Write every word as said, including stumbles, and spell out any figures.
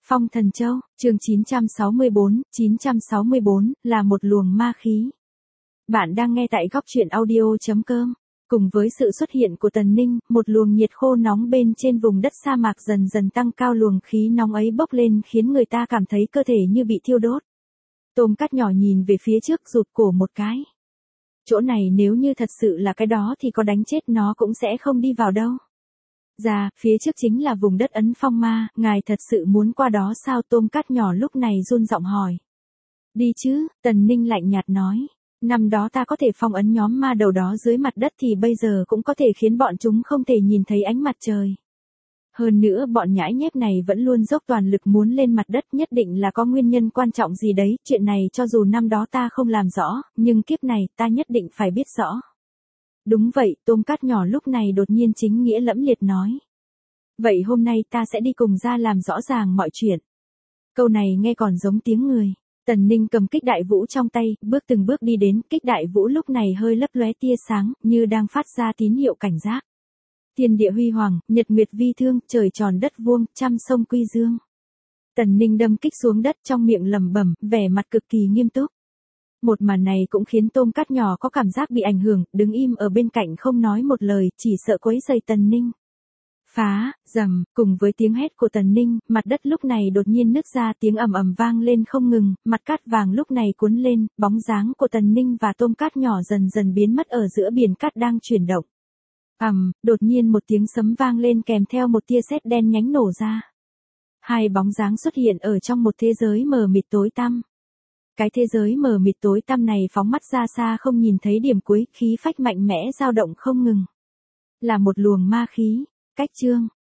Phong Thần Châu, chương chín trăm sáu mươi tư, chín trăm sáu mươi tư, là một luồng ma khí. Bạn đang nghe tại góc truyện audio chấm com. Cùng với sự xuất hiện của Tần Ninh, một luồng nhiệt khô nóng bên trên vùng đất sa mạc dần dần tăng cao, luồng khí nóng ấy bốc lên khiến người ta cảm thấy cơ thể như bị thiêu đốt. Tôm Cát nhỏ nhìn về phía trước rụt cổ một cái. Chỗ này nếu như thật sự là cái đó thì có đánh chết nó cũng sẽ không đi vào đâu. Dạ, phía trước chính là vùng đất Ấn Phong Ma, ngài thật sự muốn qua đó sao? Tôm Cát nhỏ lúc này run giọng hỏi. Đi chứ, Tần Ninh lạnh nhạt nói. Năm đó ta có thể phong ấn nhóm ma đầu đó dưới mặt đất thì bây giờ cũng có thể khiến bọn chúng không thể nhìn thấy ánh mặt trời. Hơn nữa bọn nhãi nhép này vẫn luôn dốc toàn lực muốn lên mặt đất, nhất định là có nguyên nhân quan trọng gì đấy, chuyện này cho dù năm đó ta không làm rõ, nhưng kiếp này ta nhất định phải biết rõ. Đúng vậy, Tôm Cát nhỏ lúc này đột nhiên chính nghĩa lẫm liệt nói. Vậy hôm nay ta sẽ đi cùng ra làm rõ ràng mọi chuyện. Câu này nghe còn giống tiếng người. Tần Ninh cầm kích đại vũ trong tay, bước từng bước đi đến, kích đại vũ lúc này hơi lấp lóe tia sáng, như đang phát ra tín hiệu cảnh giác. Thiên địa huy hoàng, nhật nguyệt vi thương, trời tròn đất vuông, trăm sông quy dương. Tần Ninh đâm kích xuống đất trong miệng lẩm bẩm, vẻ mặt cực kỳ nghiêm túc. Một màn này cũng khiến Tôm Cát nhỏ có cảm giác bị ảnh hưởng, đứng im ở bên cạnh không nói một lời, chỉ sợ quấy rầy Tần Ninh. Phá, rầm, cùng với tiếng hét của Tần Ninh, mặt đất lúc này đột nhiên nứt ra, tiếng ầm ầm vang lên không ngừng, mặt cát vàng lúc này cuốn lên, bóng dáng của Tần Ninh và Tôm Cát nhỏ dần dần biến mất ở giữa biển cát đang chuyển động. Ầm, đột nhiên một tiếng sấm vang lên kèm theo một tia sét đen nhánh nổ ra. Hai bóng dáng xuất hiện ở trong một thế giới mờ mịt tối tăm. Cái thế giới mờ mịt tối tăm này phóng mắt ra xa không nhìn thấy điểm cuối, khí phách mạnh mẽ dao động không ngừng. Là một luồng ma khí. Cách chương,